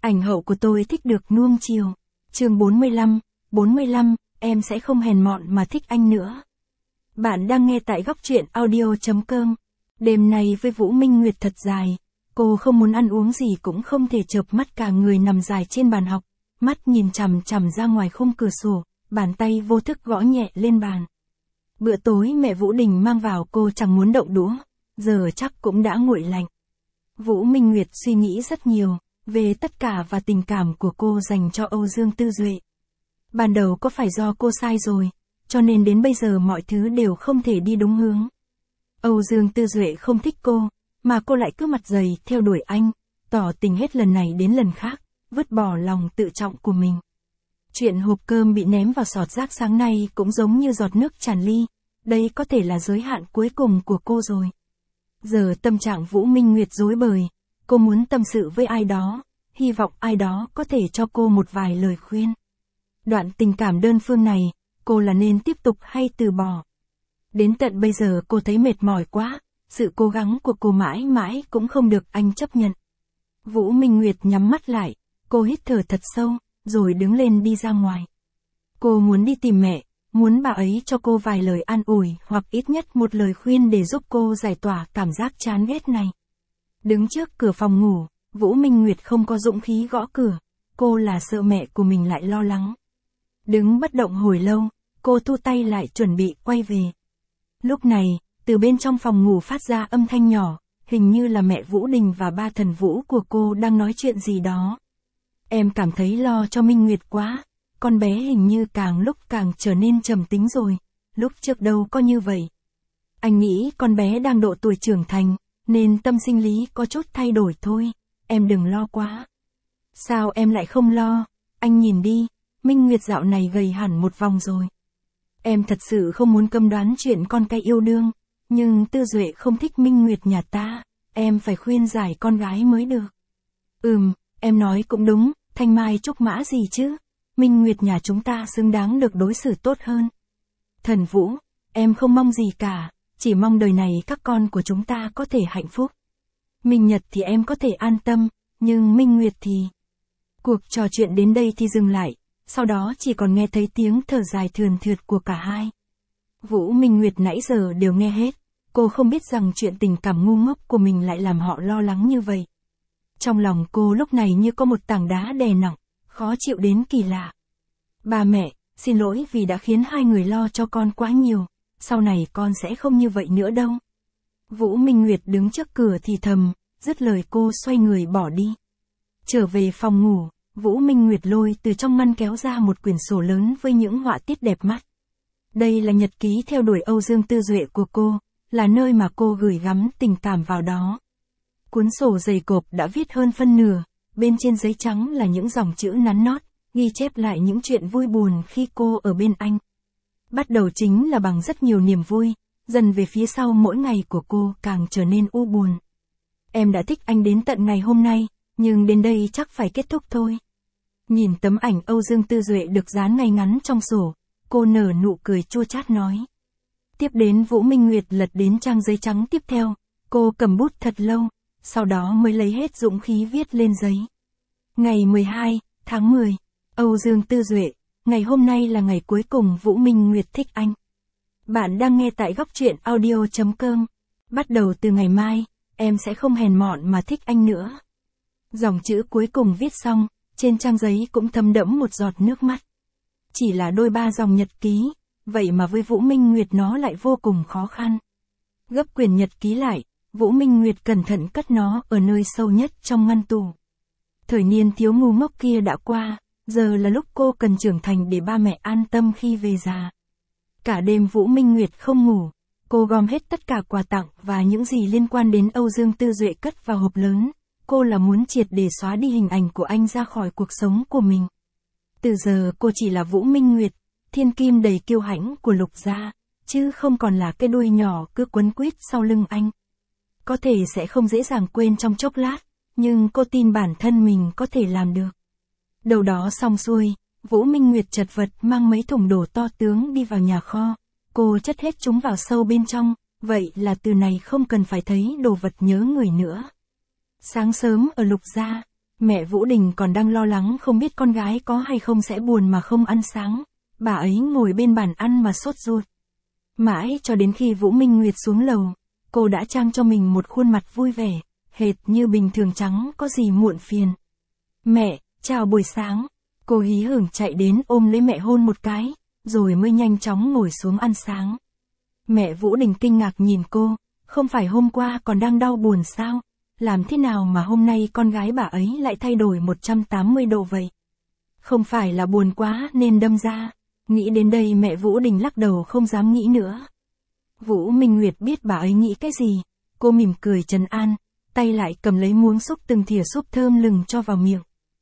Ảnh hậu của tôi thích được nuông chiều. Chương 45, em sẽ không hèn mọn mà thích anh nữa. Bạn đang nghe tại góc truyện audio.com. Đêm nay với Vũ Minh Nguyệt thật dài, cô không muốn ăn uống gì cũng không thể chợp mắt, cả người nằm dài trên bàn học, mắt nhìn chằm chằm ra ngoài khung cửa sổ, bàn tay vô thức gõ nhẹ lên bàn. Bữa tối mẹ Vũ Đình mang vào cô chẳng muốn động đũa, giờ chắc cũng đã nguội lạnh. Vũ Minh Nguyệt suy nghĩ rất nhiều về tất cả và tình cảm của cô dành cho Âu Dương Tư Duệ. Ban đầu có phải do cô sai rồi, cho nên đến bây giờ mọi thứ đều không thể đi đúng hướng. Âu Dương Tư Duệ không thích cô, mà cô lại cứ mặt dày theo đuổi anh, tỏ tình hết lần này đến lần khác, vứt bỏ lòng tự trọng của mình. Chuyện hộp cơm bị ném vào sọt rác sáng nay cũng giống như giọt nước tràn ly, đây có thể là giới hạn cuối cùng của cô rồi. Giờ tâm trạng Vũ Minh Nguyệt rối bời, cô muốn tâm sự với ai đó, hy vọng ai đó có thể cho cô một vài lời khuyên. Đoạn tình cảm đơn phương này, cô là nên tiếp tục hay từ bỏ? Đến tận bây giờ cô thấy mệt mỏi quá, sự cố gắng của cô mãi mãi cũng không được anh chấp nhận. Vũ Minh Nguyệt nhắm mắt lại, cô hít thở thật sâu, rồi đứng lên đi ra ngoài. Cô muốn đi tìm mẹ, muốn bà ấy cho cô vài lời an ủi hoặc ít nhất một lời khuyên để giúp cô giải tỏa cảm giác chán ghét này. Đứng trước cửa phòng ngủ, Vũ Minh Nguyệt không có dũng khí gõ cửa, cô là sợ mẹ của mình lại lo lắng. Đứng bất động hồi lâu, cô thu tay lại chuẩn bị quay về. Lúc này, từ bên trong phòng ngủ phát ra âm thanh nhỏ, hình như là mẹ Vũ Đình và ba thần Vũ của cô đang nói chuyện gì đó. Em cảm thấy lo cho Minh Nguyệt quá, con bé hình như càng lúc càng trở nên trầm tính rồi, lúc trước đâu có như vậy. Anh nghĩ con bé đang độ tuổi trưởng thành, nên tâm sinh lý có chút thay đổi thôi, em đừng lo quá. Sao em lại không lo, anh nhìn đi, Minh Nguyệt dạo này gầy hẳn một vòng rồi. Em thật sự không muốn cấm đoán chuyện con cái yêu đương, nhưng Tư Duệ không thích Minh Nguyệt nhà ta, em phải khuyên giải con gái mới được. Em nói cũng đúng, thanh mai trúc mã gì chứ, Minh Nguyệt nhà chúng ta xứng đáng được đối xử tốt hơn. Thần Vũ, em không mong gì cả, chỉ mong đời này các con của chúng ta có thể hạnh phúc. Minh Nhật thì em có thể an tâm, nhưng Minh Nguyệt thì... Cuộc trò chuyện đến đây thì dừng lại, sau đó chỉ còn nghe thấy tiếng thở dài thườn thượt của cả hai. Vũ Minh Nguyệt nãy giờ đều nghe hết, cô không biết rằng chuyện tình cảm ngu ngốc của mình lại làm họ lo lắng như vậy. Trong lòng cô lúc này như có một tảng đá đè nặng, khó chịu đến kỳ lạ. Ba mẹ, xin lỗi vì đã khiến hai người lo cho con quá nhiều, sau này con sẽ không như vậy nữa đâu. Vũ Minh Nguyệt đứng trước cửa thì thầm, dứt lời cô xoay người bỏ đi. Trở về phòng ngủ, Vũ Minh Nguyệt lôi từ trong ngăn kéo ra một quyển sổ lớn với những họa tiết đẹp mắt. Đây là nhật ký theo đuổi Âu Dương Tư Duệ của cô, là nơi mà cô gửi gắm tình cảm vào đó. Cuốn sổ dày cộp đã viết hơn phân nửa, bên trên giấy trắng là những dòng chữ nắn nót, ghi chép lại những chuyện vui buồn khi cô ở bên anh. Bắt đầu chính là bằng rất nhiều niềm vui, dần về phía sau mỗi ngày của cô càng trở nên u buồn. Em đã thích anh đến tận ngày hôm nay, nhưng đến đây chắc phải kết thúc thôi. Nhìn tấm ảnh Âu Dương Tư Duệ được dán ngay ngắn trong sổ, cô nở nụ cười chua chát nói. Tiếp đến Vũ Minh Nguyệt lật đến trang giấy trắng tiếp theo, cô cầm bút thật lâu, sau đó mới lấy hết dũng khí viết lên giấy. Ngày 12 tháng 10, Âu Dương Tư Duệ, ngày hôm nay là ngày cuối cùng Vũ Minh Nguyệt thích anh. Bạn đang nghe tại góc truyện audio.com. Bắt đầu từ ngày mai, em sẽ không hèn mọn mà thích anh nữa. Dòng chữ cuối cùng viết xong, trên trang giấy cũng thấm đẫm một giọt nước mắt. Chỉ là đôi ba dòng nhật ký, vậy mà với Vũ Minh Nguyệt nó lại vô cùng khó khăn. Gấp quyển nhật ký lại, Vũ Minh Nguyệt cẩn thận cất nó ở nơi sâu nhất trong ngăn tủ. Thời niên thiếu ngu ngốc kia đã qua, giờ là lúc cô cần trưởng thành để ba mẹ an tâm khi về già. Cả đêm Vũ Minh Nguyệt không ngủ, cô gom hết tất cả quà tặng và những gì liên quan đến Âu Dương Tư Duệ cất vào hộp lớn. Cô là muốn triệt để xóa đi hình ảnh của anh ra khỏi cuộc sống của mình. Từ giờ cô chỉ là Vũ Minh Nguyệt, thiên kim đầy kiêu hãnh của Lục gia, chứ không còn là cái đuôi nhỏ cứ quấn quýt sau lưng anh. Có thể sẽ không dễ dàng quên trong chốc lát, nhưng cô tin bản thân mình có thể làm được. Đầu đó xong xuôi, Vũ Minh Nguyệt chật vật mang mấy thùng đồ to tướng đi vào nhà kho. Cô chất hết chúng vào sâu bên trong, vậy là từ này không cần phải thấy đồ vật nhớ người nữa. Sáng sớm ở Lục gia, Mẹ Vũ Đình còn đang lo lắng không biết con gái có hay không sẽ buồn mà không ăn sáng. Bà ấy ngồi bên bàn ăn mà sốt ruột. Mãi cho đến khi Vũ Minh Nguyệt xuống lầu, cô đã trang cho mình một khuôn mặt vui vẻ, hệt như bình thường chẳng có gì muộn phiền. Mẹ, chào buổi sáng. Cô hí hửng chạy đến ôm lấy mẹ hôn một cái, rồi mới nhanh chóng ngồi xuống ăn sáng. Mẹ Vũ Đình kinh ngạc nhìn cô, không phải hôm qua còn đang đau buồn sao? Làm thế nào mà hôm nay con gái bà ấy lại thay đổi 180 độ vậy? Không phải là buồn quá nên đâm ra. Nghĩ đến đây mẹ Vũ Đình lắc đầu không dám nghĩ nữa. Vũ Minh Nguyệt biết bà ấy nghĩ cái gì, cô mỉm cười trấn an, tay lại cầm lấy muỗng xúc từng thìa súp thơm lừng cho vào miệng.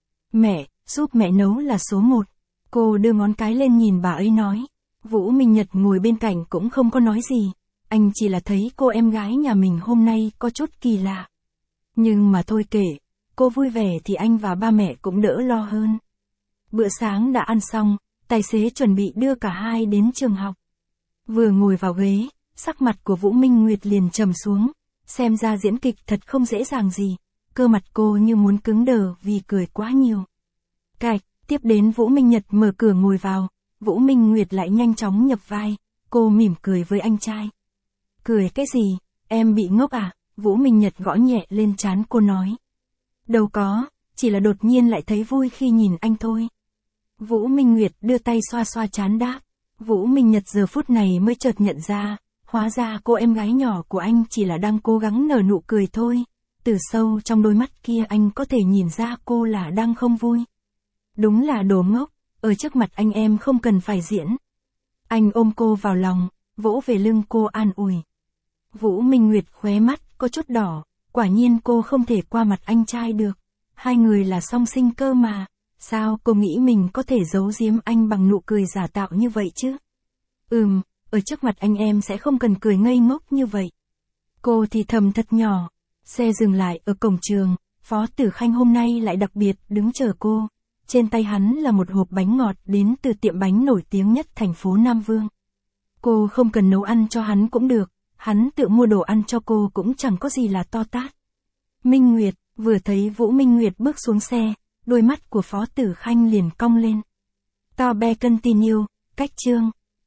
Mẹ, giúp mẹ nấu là số 1. Cô đưa ngón cái lên nhìn bà ấy nói. Vũ Minh Nhật ngồi bên cạnh cũng không có nói gì, anh chỉ là thấy cô em gái nhà mình hôm nay có chút kỳ lạ. Nhưng mà thôi kệ, cô vui vẻ thì anh và ba mẹ cũng đỡ lo hơn. Bữa sáng đã ăn xong, tài xế chuẩn bị đưa cả hai đến trường học. Vừa ngồi vào ghế, sắc mặt của Vũ Minh Nguyệt liền trầm xuống, xem ra diễn kịch thật không dễ dàng gì, cơ mặt cô như muốn cứng đờ vì cười quá nhiều. Cạch, tiếp đến Vũ Minh Nhật mở cửa ngồi vào, Vũ Minh Nguyệt lại nhanh chóng nhập vai, cô mỉm cười với anh trai. Cười cái gì, em bị ngốc à? Vũ Minh Nhật gõ nhẹ lên trán cô nói. Đâu có, chỉ là đột nhiên lại thấy vui khi nhìn anh thôi. Vũ Minh Nguyệt đưa tay xoa xoa trán đáp. Vũ Minh Nhật giờ phút này mới chợt nhận ra, hóa ra cô em gái nhỏ của anh chỉ là đang cố gắng nở nụ cười thôi. Từ sâu trong đôi mắt kia anh có thể nhìn ra cô là đang không vui. Đúng là đồ ngốc, ở trước mặt anh em không cần phải diễn. Anh ôm cô vào lòng, vỗ về lưng cô an ủi. Vũ Minh Nguyệt khóe mắt có chút đỏ, quả nhiên cô không thể qua mặt anh trai được. Hai người là song sinh cơ mà, sao cô nghĩ mình có thể giấu giếm anh bằng nụ cười giả tạo như vậy chứ? Ở trước mặt anh em sẽ không cần cười ngây ngốc như vậy. Cô thì thầm thật nhỏ. Xe dừng lại ở cổng trường, Phó Tử Khanh hôm nay lại đặc biệt đứng chờ cô. Trên tay hắn là một hộp bánh ngọt đến từ tiệm bánh nổi tiếng nhất thành phố Nam Vương. Cô không cần nấu ăn cho hắn cũng được, hắn tự mua đồ ăn cho cô cũng chẳng có gì là to tát. Minh Nguyệt, vừa thấy Vũ Minh Nguyệt bước xuống xe, đôi mắt của Phó Tử Khanh liền cong lên. To be continue, cách chương.